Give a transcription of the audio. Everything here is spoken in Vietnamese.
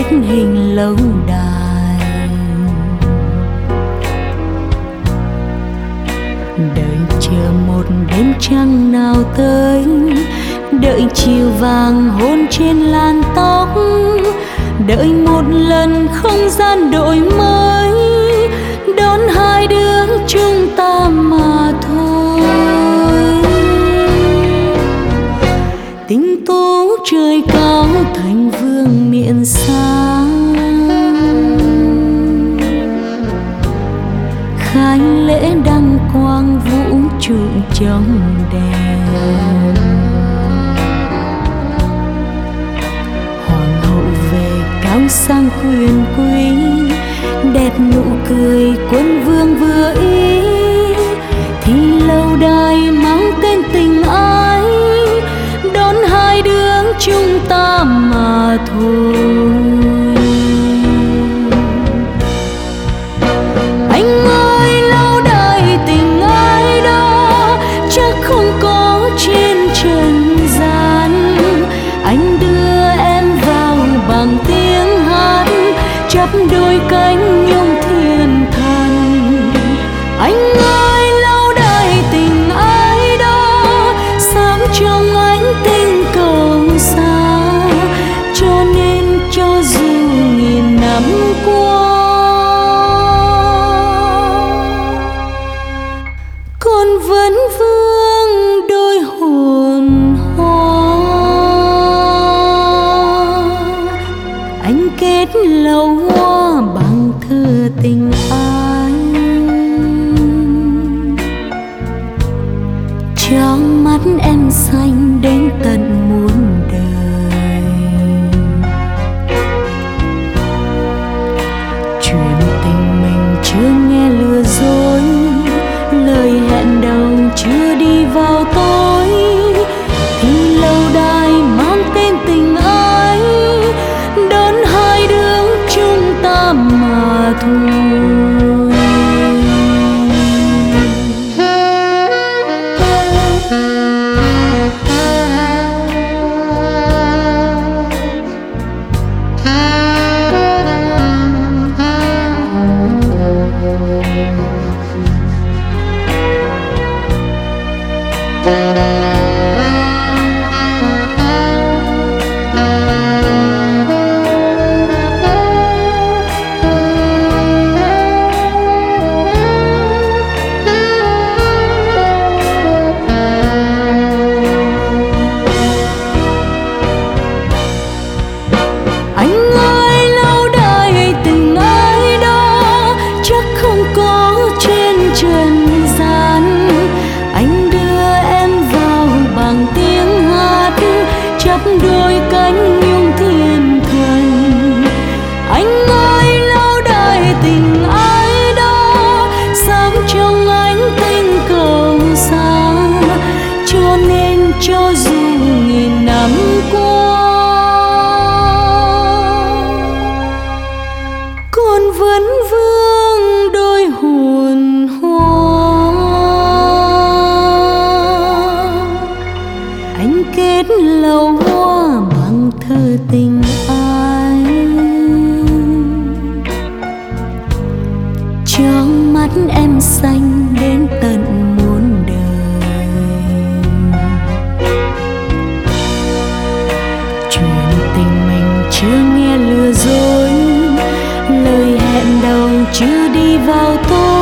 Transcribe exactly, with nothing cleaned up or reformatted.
hình lâu đài. Đợi chờ một đêm trăng nào tới, đợi chiều vàng hôn trên làn tóc, đợi một lần không gian đổi mới, đón hai đứa chúng ta mà thôi. Tình tú trời cao thành vương miện xa, khai lễ đăng quang vũ trụ trong đèn. Hoàng hậu về cao sang quyền quý, đẹp nụ cười quân vương vừa ý, thì lâu đài mang tên tình ái, đón hai đứa chúng ta mà thôi. Anh ơi lâu đài tình ái đó chắc không có trên trần gian, anh đưa em vào bằng tiếng hát, chắp đôi cánh nhung thiên thần. Anh ơi lâu đài tình ái đó sáng trong ánh tinh cầu xa, cho nên cho dù nghìn năm qua con vẫn vương đôi hồn hoa. Anh kết lâu hoa bằng thơ tình ái, trong mắt em xanh đến tận muôn đời. Chuyện tình mình chưa nghe lừa dối, lời hẹn đầu chưa đi vào tối, thì lâu đài mang tên tình ái, đón hai đứa chúng ta mà thôi. Đôi cánh nhung thiên thần. Anh ơi lâu đài tình ái đó sáng trong ánh tinh cầu xa, cho nên cho dù nghìn năm qua con vẫn vương đôi hồn hoa. Anh kết lâu bằng thơ tình ái, trong mắt em xanh đến tận muôn đời. Chuyện tình mình chưa nghe lừa dối, lời hẹn đầu chưa đi vào tối,